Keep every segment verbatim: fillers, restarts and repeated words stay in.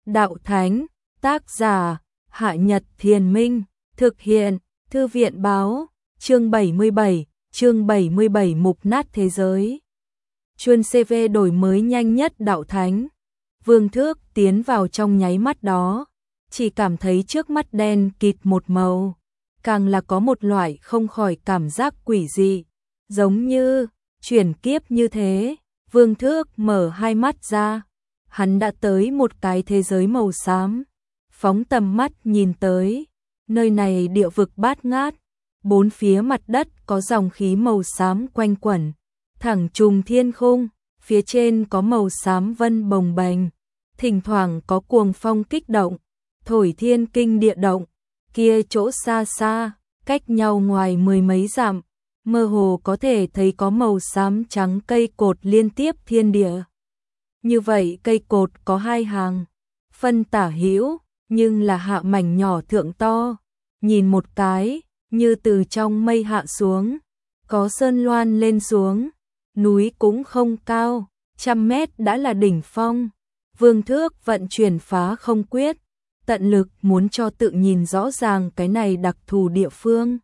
Đạo Thánh, tác giả, Hạ Nhật Thiền Minh, thực hiện, Thư viện báo, chương bảy mươi bảy, chương bảy mươi bảy mục nát thế giới. Chuân xê vê đổi mới nhanh nhất Đạo Thánh. Vương Thước tiến vào trong nháy mắt đó, chỉ cảm thấy trước mắt đen kịt một màu, càng là có một loại không khỏi cảm giác quỷ dị, giống như chuyển kiếp như thế. Vương Thước mở hai mắt ra, hắn đã tới một cái thế giới màu xám. Phóng tầm mắt nhìn tới, nơi này địa vực bát ngát, bốn phía mặt đất có dòng khí màu xám quanh quẩn, thẳng trùng thiên khung, phía trên có màu xám vân bồng bềnh, thỉnh thoảng có cuồng phong kích động, thổi thiên kinh địa động. Kia chỗ xa xa, cách nhau ngoài mười mấy dặm, mơ hồ có thể thấy có màu xám trắng cây cột liên tiếp thiên địa. Như vậy cây cột có hai hàng, phân tả hữu, nhưng là hạ mảnh nhỏ thượng to, nhìn một cái, như từ trong mây hạ xuống, có sơn loan lên xuống, núi cũng không cao, trăm mét đã là đỉnh phong. Vương Thước vận chuyển phá không quyết, tận lực muốn cho tự nhìn rõ ràng cái này đặc thù địa phương.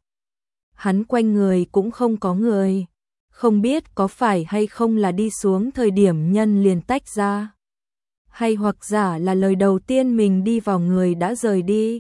Hắn quanh người cũng không có người, không biết có phải hay không là đi xuống thời điểm nhân liền tách ra, hay hoặc giả là lời đầu tiên mình đi vào người đã rời đi.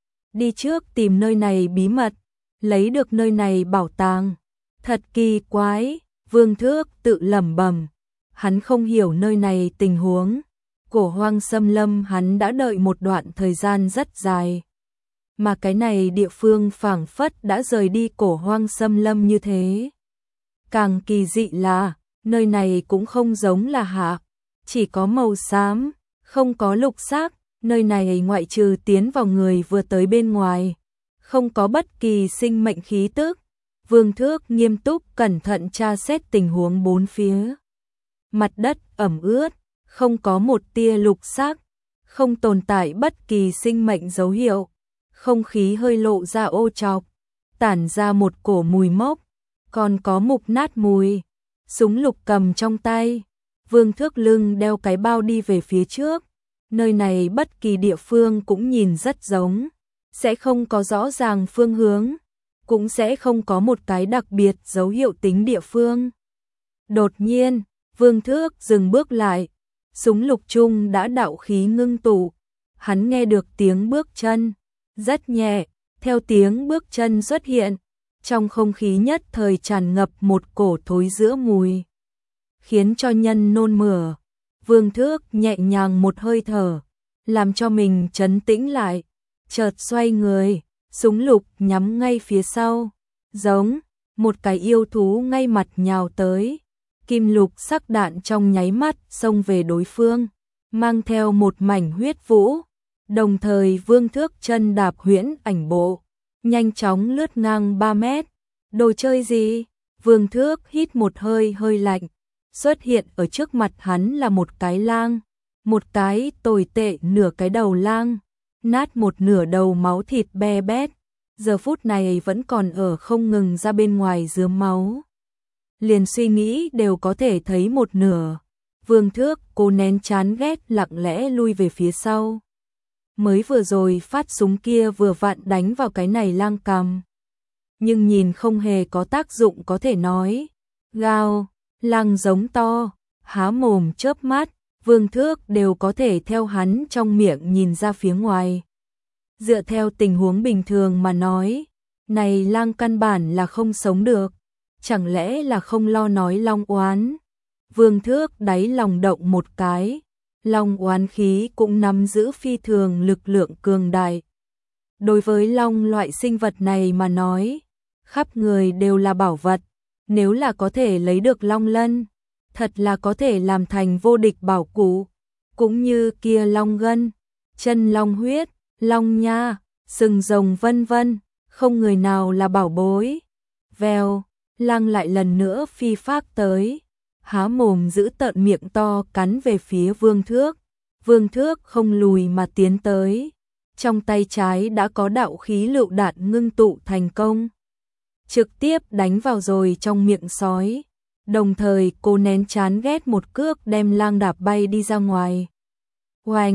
Đi trước tìm nơi này bí mật, lấy được nơi này bảo tàng. Thật kỳ quái, Vương Thước tự lẩm bẩm. Hắn không hiểu nơi này tình huống. Cổ hoang xâm lâm hắn đã đợi một đoạn thời gian rất dài, mà cái này địa phương phảng phất đã rời đi cổ hoang xâm lâm như thế. Càng kỳ dị là, nơi này cũng không giống là hạ, chỉ có màu xám, không có lục sắc. Nơi này ngoại trừ tiến vào người vừa tới bên ngoài, không có bất kỳ sinh mệnh khí tức. Vương Thước nghiêm túc cẩn thận tra xét tình huống bốn phía. Mặt đất ẩm ướt, không có một tia lục sắc, không tồn tại bất kỳ sinh mệnh dấu hiệu. Không khí hơi lộ ra ô trọc, tản ra một cổ mùi mốc, còn có mục nát mùi. Súng lục cầm trong tay, Vương Thước lưng đeo cái bao đi về phía trước. Nơi này bất kỳ địa phương cũng nhìn rất giống, sẽ không có rõ ràng phương hướng, cũng sẽ không có một cái đặc biệt dấu hiệu tính địa phương. Đột nhiên, Vương Thước dừng bước lại, súng lục chung đã đạo khí ngưng tụ, hắn nghe được tiếng bước chân, rất nhẹ, theo tiếng bước chân xuất hiện, trong không khí nhất thời tràn ngập một cổ thối rữa mùi, khiến cho nhân nôn mửa. Vương Thước nhẹ nhàng một hơi thở, làm cho mình trấn tĩnh lại, chợt xoay người, súng lục nhắm ngay phía sau, giống một cái yêu thú ngay mặt nhào tới. Kim lục sắc đạn trong nháy mắt xông về đối phương, mang theo một mảnh huyết vũ, đồng thời Vương Thước chân đạp huyễn ảnh bộ, nhanh chóng lướt ngang ba mét. Đồ chơi gì? Vương Thước hít một hơi hơi lạnh. Xuất hiện ở trước mặt hắn là một cái lang, một cái tồi tệ nửa cái đầu lang, nát một nửa đầu máu thịt be bét, giờ phút này vẫn còn ở không ngừng ra bên ngoài rướm máu. Liền suy nghĩ đều có thể thấy một nửa. Vương Thước cố nén chán ghét lặng lẽ lui về phía sau. Mới vừa rồi phát súng kia vừa vặn đánh vào cái này lang cằm, nhưng nhìn không hề có tác dụng có thể nói. Gào, lang giống to, há mồm chớp mắt, Vương Thước đều có thể theo hắn trong miệng nhìn ra phía ngoài. Dựa theo tình huống bình thường mà nói, này lang căn bản là không sống được, chẳng lẽ là không lo nói long oán. Vương Thước đáy lòng động một cái, long oán khí cũng nắm giữ phi thường lực lượng cường đại. Đối với long loại sinh vật này mà nói, khắp người đều là bảo vật. Nếu là có thể lấy được long lân, thật là có thể làm thành vô địch bảo cụ, cũng như kia long gân, chân long huyết, long nha, sừng rồng vân vân, không người nào là bảo bối. Vèo, lang lại lần nữa phi phác tới, há mồm giữ tợn miệng to cắn về phía Vương Thước. Vương Thước không lùi mà tiến tới, trong tay trái đã có đạo khí lựu đạn ngưng tụ thành công, trực tiếp đánh vào rồi trong miệng sói, đồng thời cô nén chán ghét một cước đem lang đạp bay đi ra ngoài. Oanh,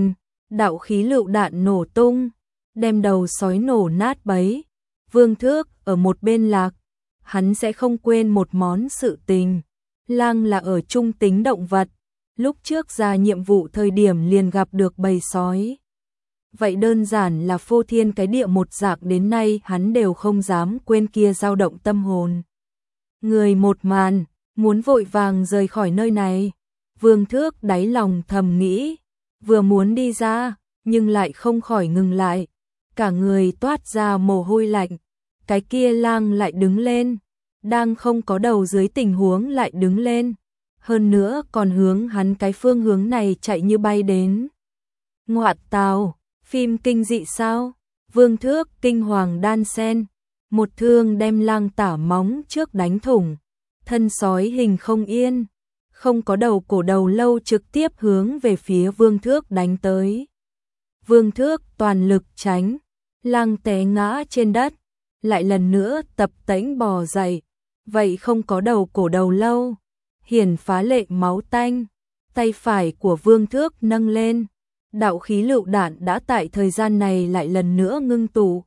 đạo khí lựu đạn nổ tung, đem đầu sói nổ nát bấy. Vương Thước ở một bên lạc, hắn sẽ không quên một món sự tình. Lang là ở trung tính động vật, lúc trước ra nhiệm vụ thời điểm liền gặp được bầy sói. Vậy đơn giản là phô thiên cái địa một dạng, đến nay hắn đều không dám quên kia dao động tâm hồn. Người một màn, muốn vội vàng rời khỏi nơi này. Vương Thước đáy lòng thầm nghĩ, vừa muốn đi ra, nhưng lại không khỏi ngừng lại. Cả người toát ra mồ hôi lạnh, cái kia lang lại đứng lên, đang không có đầu dưới tình huống lại đứng lên. Hơn nữa còn hướng hắn cái phương hướng này chạy như bay đến. Ngoạt tào, phim kinh dị sao? Vương Thước kinh hoàng đan sen, một thương đem lang tả móng trước đánh thủng, thân sói hình không yên, không có đầu cổ đầu lâu trực tiếp hướng về phía Vương Thước đánh tới. Vương Thước toàn lực tránh, lang té ngã trên đất, lại lần nữa tập tễnh bò dậy, vậy không có đầu cổ đầu lâu, hiển phá lệ máu tanh. Tay phải của Vương Thước nâng lên, đạo khí lựu đạn đã tại thời gian này lại lần nữa ngưng tụ.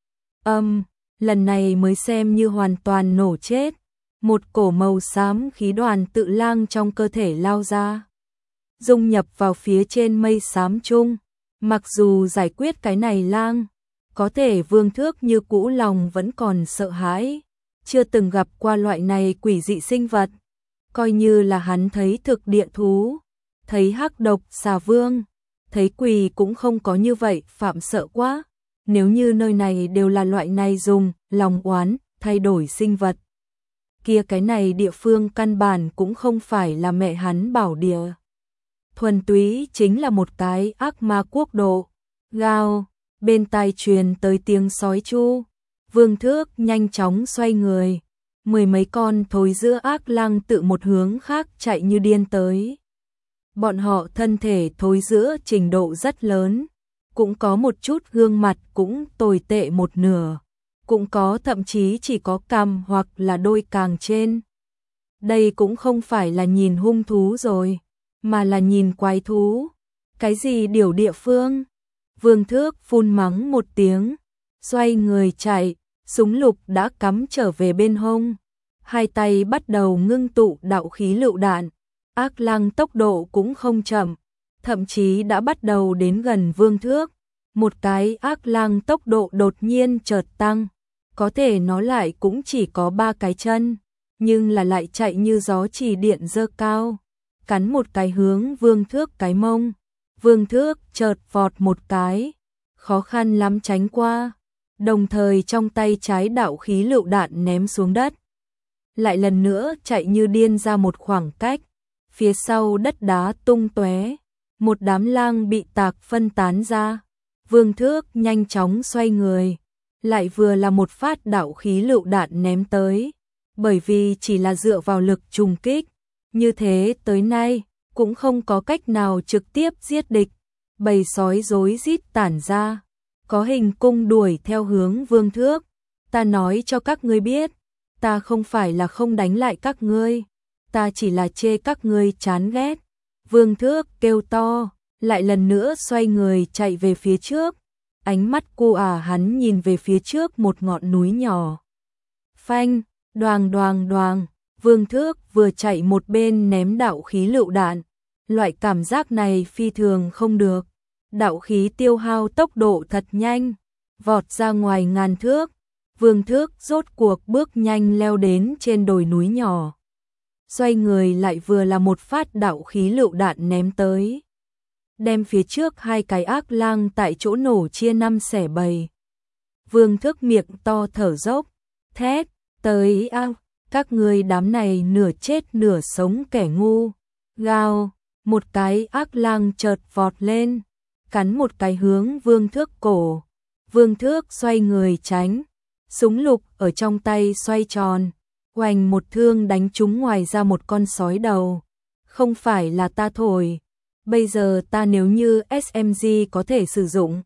Âm, lần này mới xem như hoàn toàn nổ chết. Một cổ màu xám khí đoàn tự lang trong cơ thể lao ra, dung nhập vào phía trên mây xám chung. Mặc dù giải quyết cái này lang, có thể Vương Thước như cũ lòng vẫn còn sợ hãi, chưa từng gặp qua loại này quỷ dị sinh vật. Coi như là hắn thấy thực địa thú, thấy hắc độc xà vương, thấy quỷ cũng không có như vậy phạm sợ quá. Nếu như nơi này đều là loại này dùng lòng oán thay đổi sinh vật, kia cái này địa phương căn bản cũng không phải là mẹ hắn bảo địa. Thuần túy chính là một cái ác ma quốc độ. Gào, bên tai truyền tới tiếng sói chu. Vương Thước nhanh chóng xoay người, mười mấy con thối giữa ác lang tự một hướng khác chạy như điên tới. Bọn họ thân thể thối giữa trình độ rất lớn, cũng có một chút gương mặt cũng tồi tệ một nửa, cũng có thậm chí chỉ có cằm hoặc là đôi càng trên. Đây cũng không phải là nhìn hung thú rồi, mà là nhìn quái thú. Cái gì điều địa phương? Vương Thước phun mắng một tiếng, xoay người chạy, súng lục đã cắm trở về bên hông. Hai tay bắt đầu ngưng tụ đạo khí lựu đạn, ác lang tốc độ cũng không chậm, thậm chí đã bắt đầu đến gần Vương Thước. Một cái ác lang tốc độ đột nhiên chợt tăng, có thể nó lại cũng chỉ có ba cái chân, nhưng là lại chạy như gió chỉ điện dơ cao, cắn một cái hướng Vương Thước cái mông. Vương Thước chợt vọt một cái, khó khăn lắm tránh qua, đồng thời trong tay trái đạo khí lựu đạn ném xuống đất. Lại lần nữa chạy như điên ra một khoảng cách, phía sau đất đá tung tóe, một đám lang bị tạc phân tán ra. Vương Thước nhanh chóng xoay người, lại vừa là một phát đạo khí lựu đạn ném tới, bởi vì chỉ là dựa vào lực trùng kích, như thế tới nay cũng không có cách nào trực tiếp giết địch. Bầy sói rối rít tản ra, có hình cung đuổi theo hướng Vương Thước. Ta nói cho các ngươi biết, ta không phải là không đánh lại các ngươi, ta chỉ là chê các ngươi chán ghét. Vương Thước kêu to, lại lần nữa xoay người chạy về phía trước. Ánh mắt cô ả hắn nhìn về phía trước một ngọn núi nhỏ. Phanh, đoàng đoàng đoàng, Vương Thước vừa chạy một bên ném đạo khí lựu đạn. Loại cảm giác này phi thường không được. Đạo khí tiêu hao tốc độ thật nhanh, vọt ra ngoài ngàn thước. Vương Thước rốt cuộc bước nhanh leo đến trên đồi núi nhỏ. Xoay người lại vừa là một phát đạo khí lựu đạn ném tới, đem phía trước hai cái ác lang tại chỗ nổ chia năm xẻ bảy. Vương Thước miệng to thở dốc, thét, tới ao, các ngươi đám này nửa chết nửa sống kẻ ngu. Gào, một cái ác lang chợt vọt lên, cắn một cái hướng Vương Thước cổ. Vương Thước xoay người tránh, súng lục ở trong tay xoay tròn, oành một thương đánh trúng ngoài ra một con sói đầu. Không phải là ta thổi, bây giờ ta nếu như ét em giê có thể sử dụng,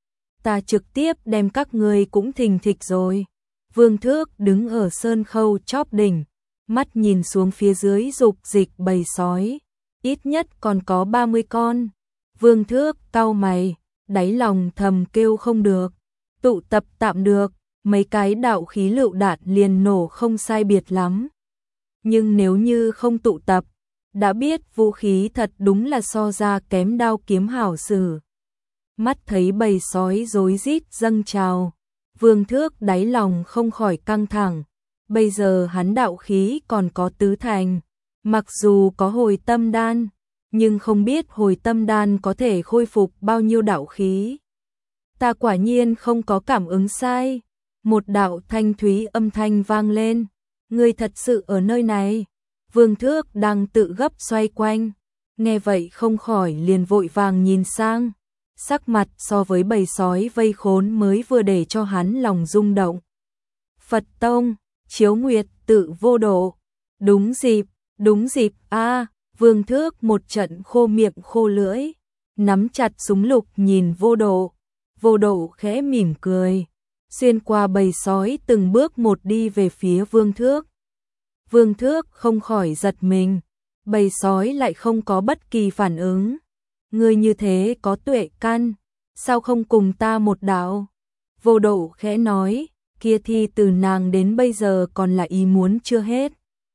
ta trực tiếp đem các ngươi cũng thình thịch rồi. Vương Thước đứng ở sơn khâu chóp đỉnh, mắt nhìn xuống phía dưới dục dịch bầy sói, ít nhất còn có ba mươi con. Vương Thước cau mày, đáy lòng thầm kêu không được, tụ tập tạm được, mấy cái đạo khí lựu đạn liền nổ không sai biệt lắm. Nhưng nếu như không tụ tập, đã biết vũ khí thật đúng là so ra kém đao kiếm hảo sử. Mắt thấy bầy sói rối rít dâng trào, Vương Thước đáy lòng không khỏi căng thẳng. Bây giờ hắn đạo khí còn có tứ thành, mặc dù có hồi tâm đan, nhưng không biết hồi tâm đan có thể khôi phục bao nhiêu đạo khí. Ta quả nhiên không có cảm ứng sai. Một đạo thanh thúy âm thanh vang lên. Ngươi thật sự ở nơi này. Vương Thước đang tự gấp xoay quanh, nghe vậy không khỏi liền vội vàng nhìn sang. Sắc mặt so với bầy sói vây khốn mới vừa để cho hắn lòng rung động. Phật Tông, Chiếu Nguyệt tự vô độ. Đúng dịp, đúng dịp a. Vương Thước một trận khô miệng khô lưỡi, nắm chặt súng lục nhìn vô độ. Vô độ khẽ mỉm cười, xuyên qua bầy sói từng bước một đi về phía Vương Thước. Vương Thước không khỏi giật mình, bầy sói lại không có bất kỳ phản ứng. Ngươi như thế có tuệ căn, sao không cùng ta một đạo? Vô độ khẽ nói, kia thì từ nàng đến bây giờ còn là ý muốn chưa hết.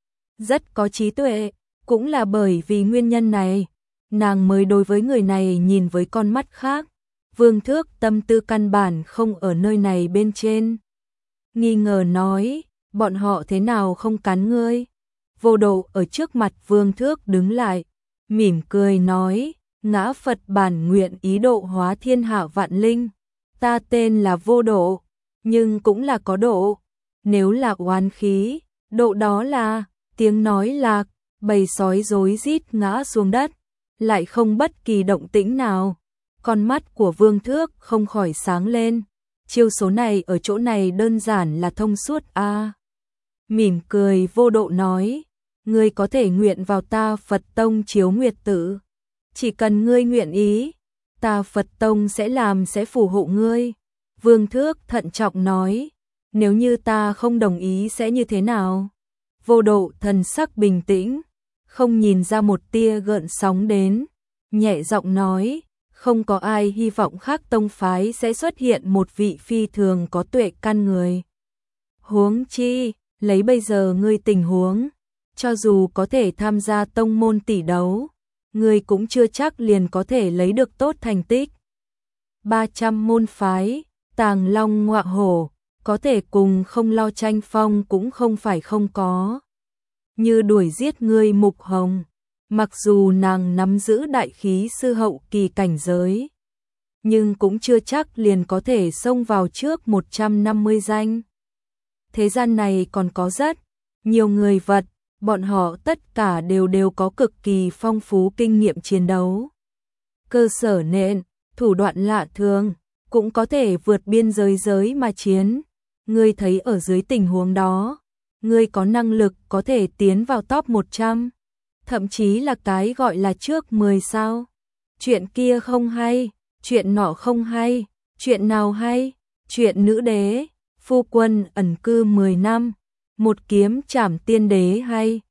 Rất có trí tuệ, cũng là bởi vì nguyên nhân này, nàng mới đối với người này nhìn với con mắt khác. Vương Thước tâm tư căn bản không ở nơi này bên trên. Nghi ngờ nói, bọn họ thế nào không cắn ngươi? Vô độ ở trước mặt Vương Thước đứng lại, mỉm cười nói, ngã Phật bản nguyện ý độ hóa thiên hạ vạn linh. Ta tên là Vô Độ, nhưng cũng là có độ. Nếu là oán khí, độ đó là, tiếng nói lạc, bầy sói rối rít ngã xuống đất, lại không bất kỳ động tĩnh nào. Con mắt của Vương Thước không khỏi sáng lên, chiêu số này ở chỗ này đơn giản là thông suốt a. À. Mỉm cười Vô Độ nói, ngươi có thể nguyện vào ta Phật Tông Chiếu Nguyệt tự. Chỉ cần ngươi nguyện ý, ta Phật Tông sẽ làm sẽ phù hộ ngươi. Vương Thước thận trọng nói, nếu như ta không đồng ý sẽ như thế nào? Vô Độ thần sắc bình tĩnh, không nhìn ra một tia gợn sóng đến, nhẹ giọng nói, không có ai hy vọng khác tông phái sẽ xuất hiện một vị phi thường có tuệ căn người. Huống chi, lấy bây giờ ngươi tình huống, cho dù có thể tham gia tông môn tỷ đấu, ngươi cũng chưa chắc liền có thể lấy được tốt thành tích. ba trăm môn phái, Tàng Long Ngọa Hổ, có thể cùng không lo tranh phong cũng không phải không có. Như đuổi giết ngươi Mục Hồng, mặc dù nàng nắm giữ đại khí sư hậu kỳ cảnh giới, nhưng cũng chưa chắc liền có thể xông vào trước một trăm năm mươi danh. Thế gian này còn có rất nhiều người vật, bọn họ tất cả đều đều có cực kỳ phong phú kinh nghiệm chiến đấu. Cơ sở nền, thủ đoạn lạ thường, cũng có thể vượt biên giới giới mà chiến. Ngươi thấy ở dưới tình huống đó, ngươi có năng lực có thể tiến vào top một trăm, thậm chí là cái gọi là trước mười sao. Chuyện kia không hay, chuyện nọ không hay, chuyện nào hay? Chuyện nữ đế, phu quân ẩn cư mười năm, một kiếm trảm tiên đế hay,